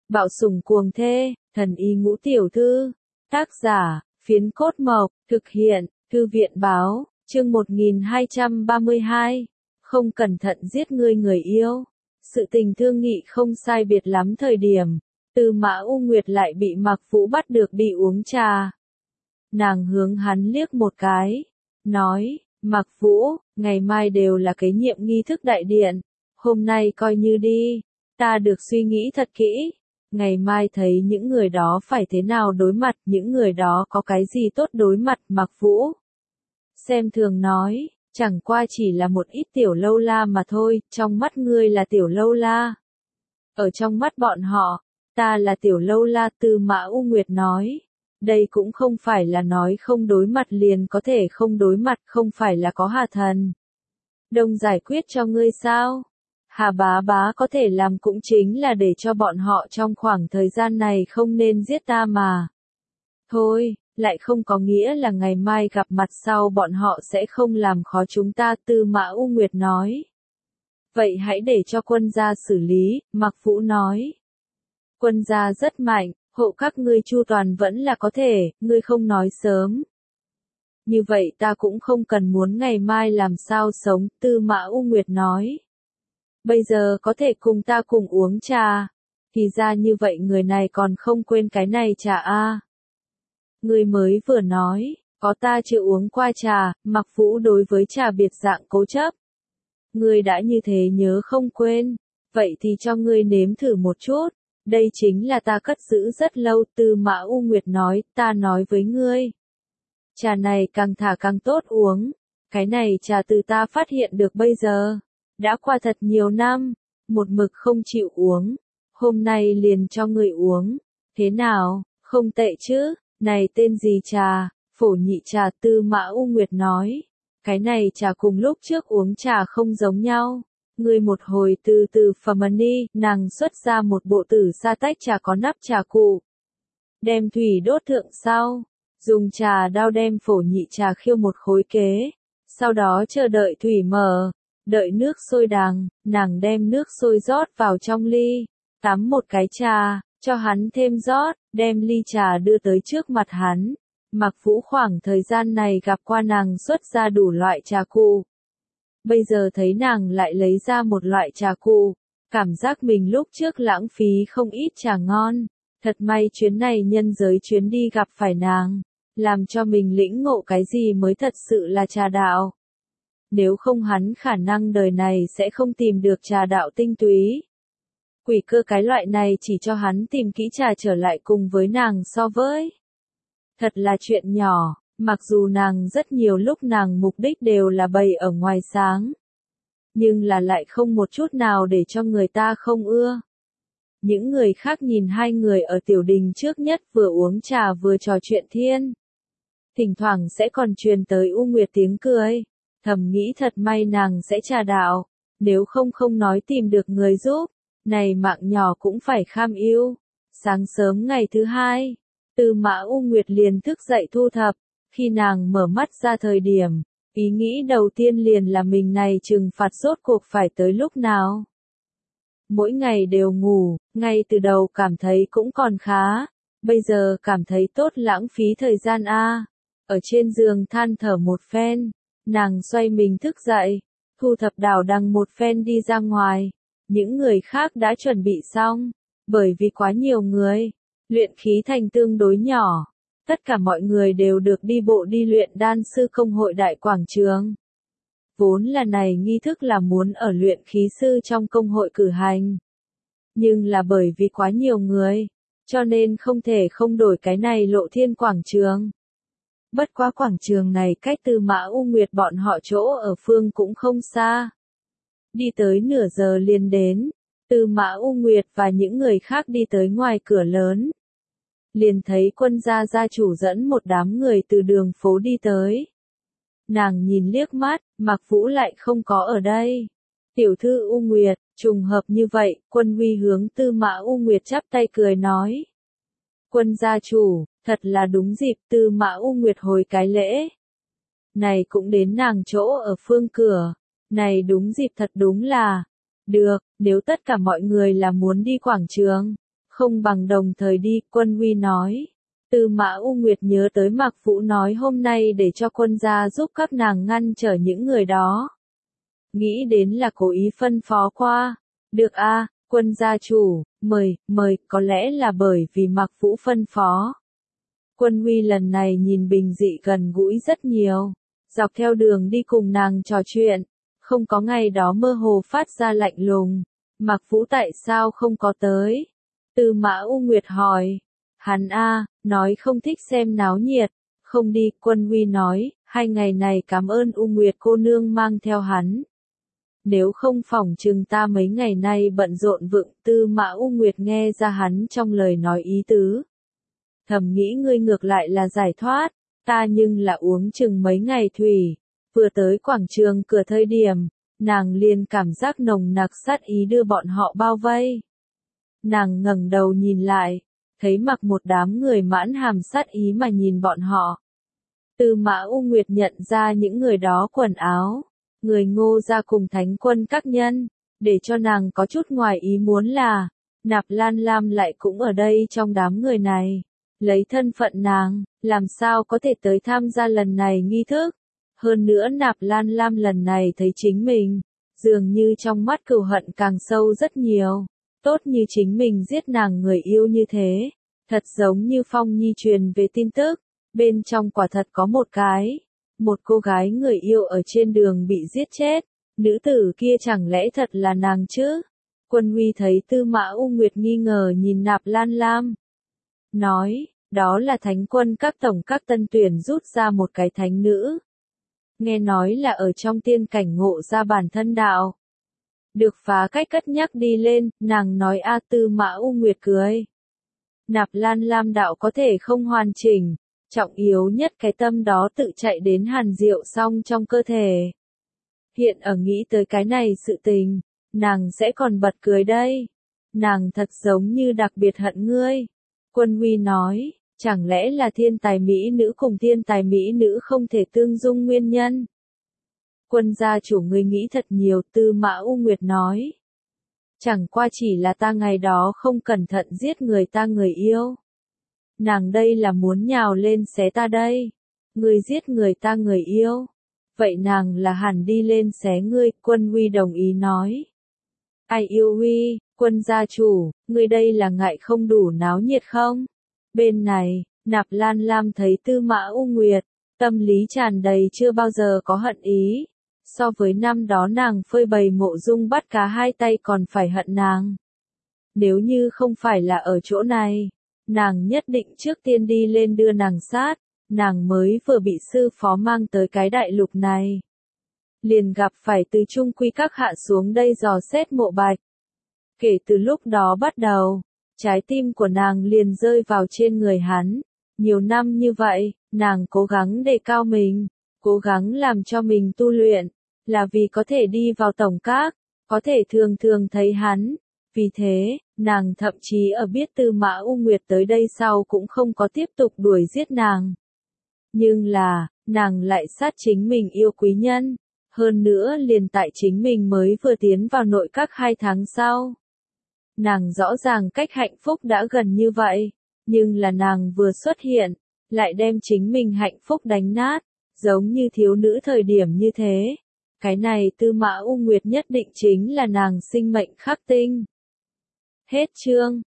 Bạo sủng cuồng thê, thần y ngũ tiểu thư. Tác giả, Phiến Cốt Mộc, thực hiện, Thư viện báo, chương 1232. Không cẩn thận giết người yêu. Sự tình thương nghị không sai biệt lắm thời điểm, Tư Mã U Nguyệt lại bị Mạc Vũ bắt được đi uống trà. Nàng hướng hắn liếc một cái, nói, Mạc Vũ, ngày mai đều là kế nhiệm nghi thức đại điện, hôm nay coi như đi, ta được suy nghĩ thật kỹ, ngày mai thấy những người đó phải thế nào đối mặt, những người đó có cái gì tốt đối mặt. Mạc Vũ xem thường nói, chẳng qua chỉ là một ít tiểu lâu la mà thôi, trong mắt ngươi là tiểu lâu la. Ở trong mắt bọn họ, ta là tiểu lâu la. Tư Mã U Nguyệt nói, đây cũng không phải là nói không đối mặt liền có thể không đối mặt, không phải là có Hà Thần Đông giải quyết cho ngươi sao? Hà bá bá có thể làm cũng chính là để cho bọn họ trong khoảng thời gian này không nên giết ta mà. Thôi, lại không có nghĩa là ngày mai gặp mặt sau bọn họ sẽ không làm khó chúng ta. Tư Mã U Nguyệt nói. Vậy hãy để cho quân gia xử lý, Mạc Vũ nói. Quân gia rất mạnh, hộ các ngươi chu toàn vẫn là có thể, ngươi không nói sớm. Như vậy ta cũng không cần muốn ngày mai làm sao sống. Tư Mã U Nguyệt nói. Bây giờ có thể cùng ta cùng uống trà. Thì ra như vậy người này còn không quên cái này trà a. Ngươi mới vừa nói, có ta chưa uống qua trà. Mạc Vũ đối với trà biệt dạng cố chấp. Ngươi đã như thế nhớ không quên, vậy thì cho ngươi nếm thử một chút, đây chính là ta cất giữ rất lâu. Tư Mã U Nguyệt nói, ta nói với ngươi. Trà này càng thả càng tốt uống, cái này trà từ ta phát hiện được bây giờ. Đã qua thật nhiều năm, một mực không chịu uống, hôm nay liền cho người uống, thế nào, không tệ chứ, này tên gì trà, phổ nhị trà. Tư Mã U Nguyệt nói, cái này trà cùng lúc trước uống trà không giống nhau, ngươi một hồi từ từ phẩm đi. Nàng xuất ra một bộ tử sa tách trà có nắp trà cụ, đem thủy đốt thượng sau, dùng trà đao đem phổ nhị trà khiêu một khối kế, sau đó chờ đợi thủy mở. Đợi nước sôi đằng, nàng đem nước sôi rót vào trong ly, tắm một cái trà, cho hắn thêm rót, đem ly trà đưa tới trước mặt hắn. Mạc Vũ khoảng thời gian này gặp qua nàng xuất ra đủ loại trà cụ. Bây giờ thấy nàng lại lấy ra một loại trà cụ, cảm giác mình lúc trước lãng phí không ít trà ngon. Thật may chuyến này nhân giới chuyến đi gặp phải nàng, làm cho mình lĩnh ngộ cái gì mới thật sự là trà đạo. Nếu không hắn khả năng đời này sẽ không tìm được trà đạo tinh túy. Quỷ cơ cái loại này chỉ cho hắn tìm kỹ trà trở lại cùng với nàng so với. Thật là chuyện nhỏ, mặc dù nàng rất nhiều lúc nàng mục đích đều là bày ở ngoài sáng. Nhưng là lại không một chút nào để cho người ta không ưa. Những người khác nhìn hai người ở tiểu đình trước nhất vừa uống trà vừa trò chuyện thiên. Thỉnh thoảng sẽ còn truyền tới U Nguyệt tiếng cười. Thầm nghĩ thật may nàng sẽ trà đạo, nếu không không nói tìm được người giúp, này mạng nhỏ cũng phải kham ưu. Sáng sớm ngày thứ hai, Tư Mã U Nguyệt liền thức dậy thu thập, khi nàng mở mắt ra thời điểm, ý nghĩ đầu tiên liền là mình này trừng phạt rốt cuộc phải tới lúc nào. Mỗi ngày đều ngủ, ngay từ đầu cảm thấy cũng còn khá, bây giờ cảm thấy tốt lãng phí thời gian a. Ở trên giường than thở một phen. Nàng xoay mình thức dậy, thu thập đảo đằng một phen đi ra ngoài. Những người khác đã chuẩn bị xong, bởi vì quá nhiều người, luyện khí thành tương đối nhỏ. Tất cả mọi người đều được đi bộ đi luyện đan sư công hội đại quảng trường. Vốn là này nghi thức là muốn ở luyện khí sư trong công hội cử hành. Nhưng là bởi vì quá nhiều người, cho nên không thể không đổi cái này lộ thiên quảng trường. Bất quá quảng trường này cách Tư Mã U Nguyệt bọn họ chỗ ở phương cũng không xa. Đi tới nửa giờ liền đến, Tư Mã U Nguyệt và những người khác đi tới ngoài cửa lớn. Liền thấy quân gia gia chủ dẫn một đám người từ đường phố đi tới. Nàng nhìn liếc mắt, Mạc Vũ lại không có ở đây. Tiểu thư U Nguyệt, trùng hợp như vậy, Quân Huy hướng Tư Mã U Nguyệt chắp tay cười nói. Quân gia chủ, thật là đúng dịp. Tư Mã U Nguyệt hồi cái lễ. Này cũng đến nàng chỗ ở phương cửa. Này đúng dịp thật đúng là. Được, nếu tất cả mọi người là muốn đi quảng trường. không bằng đồng thời đi, Quân Huy nói. Tư Mã U Nguyệt nhớ tới Mạc Vũ nói hôm nay để cho quân gia giúp các nàng ngăn trở những người đó. Nghĩ đến là cố ý phân phó qua. Được a, quân gia chủ, mời, có lẽ là bởi vì Mạc Vũ phân phó. Quân Huy lần này nhìn Bình Dị gần gũi rất nhiều. Dọc theo đường đi cùng nàng trò chuyện, không có ngày đó mơ hồ phát ra lạnh lùng. Mạc Vũ tại sao không có tới? Tư Mã U Nguyệt hỏi. Hắn nói không thích xem náo nhiệt, không đi, Quân Huy nói, 2 ngày này cảm ơn U Nguyệt cô nương mang theo hắn. Nếu không phỏng chừng ta mấy ngày nay bận rộn vựng, Tư Mã U Nguyệt nghe ra hắn trong lời nói ý tứ. Thầm nghĩ ngươi ngược lại là giải thoát, ta nhưng là uống chừng mấy ngày thủy, vừa tới quảng trường cửa thời điểm, nàng liền cảm giác nồng nặc sát ý đưa bọn họ bao vây. Nàng ngẩng đầu nhìn lại, thấy mặc một đám người mãn hàm sát ý mà nhìn bọn họ. Tư Mã U Nguyệt nhận ra những người đó quần áo, người Ngô gia cùng thánh quân các nhân, để cho nàng có chút ngoài ý muốn là, Nạp Lan Lam lại cũng ở đây trong đám người này. Lấy thân phận nàng, làm sao có thể tới tham gia lần này nghi thức. Hơn nữa Nạp Lan Lam lần này thấy chính mình, dường như trong mắt cừu hận càng sâu rất nhiều. Tốt như chính mình giết nàng người yêu như thế. Thật giống như Phong Nhi truyền về tin tức, bên trong quả thật có một cô gái người yêu ở trên đường bị giết chết. Nữ tử kia chẳng lẽ thật là nàng chứ? Quân Huy thấy Tư Mã U Nguyệt nghi ngờ nhìn Nạp Lan Lam. Nói, đó là thánh quân các tổng các tân tuyển rút ra một cái thánh nữ. Nghe nói là ở trong tiên cảnh ngộ ra bản thân đạo. Được phá cách cất nhắc đi lên, nàng nói Tư Mã U Nguyệt cười. Nạp Lan Lam đạo có thể không hoàn chỉnh, trọng yếu nhất cái tâm đó tự chạy đến hàn diệu xong trong cơ thể. Hiện ở nghĩ tới cái này sự tình, nàng sẽ còn bật cười đây. Nàng thật giống như đặc biệt hận ngươi. Quân Huy nói, chẳng lẽ là thiên tài mỹ nữ cùng thiên tài mỹ nữ không thể tương dung nguyên nhân? Quân gia chủ ngươi nghĩ thật nhiều, Tư Mã U Nguyệt nói. Chẳng qua chỉ là ta ngày đó không cẩn thận giết người ta người yêu. Nàng đây là muốn nhào lên xé ta đây. Ngươi giết người ta người yêu. Vậy nàng là hẳn đi lên xé ngươi, Quân Huy đồng ý nói. Ai yêu Huy, quân gia chủ, ngươi đây là ngại không đủ náo nhiệt không? Bên này, Nạp Lan Lam thấy Tư Mã U Nguyệt, tâm lý tràn đầy chưa bao giờ có hận ý. So với năm đó nàng phơi bày Mộ Dung bắt cá 2 tay còn phải hận nàng. Nếu như không phải là ở chỗ này, nàng nhất định trước tiên đi lên đưa nàng sát, nàng mới vừa bị sư phó mang tới cái đại lục này. Liền gặp phải từ Trung Quy các hạ xuống đây dò xét Mộ Bạch. Kể từ lúc đó bắt đầu, trái tim của nàng liền rơi vào trên người hắn. Nhiều năm như vậy, nàng cố gắng đề cao mình, cố gắng làm cho mình tu luyện, là vì có thể đi vào tổng các, có thể thường thường thấy hắn. Vì thế, nàng thậm chí ở biết Tư Mã U Nguyệt tới đây sau cũng không có tiếp tục đuổi giết nàng. Nhưng là, nàng lại sát chính mình yêu quý nhân. Hơn nữa liền tại chính mình mới vừa tiến vào nội các 2 tháng sau. Nàng rõ ràng cách hạnh phúc đã gần như vậy, nhưng là nàng vừa xuất hiện, lại đem chính mình hạnh phúc đánh nát, giống như thiếu nữ thời điểm như thế. Cái này Tư Mã U Nguyệt nhất định chính là nàng sinh mệnh khắc tinh. Hết chương.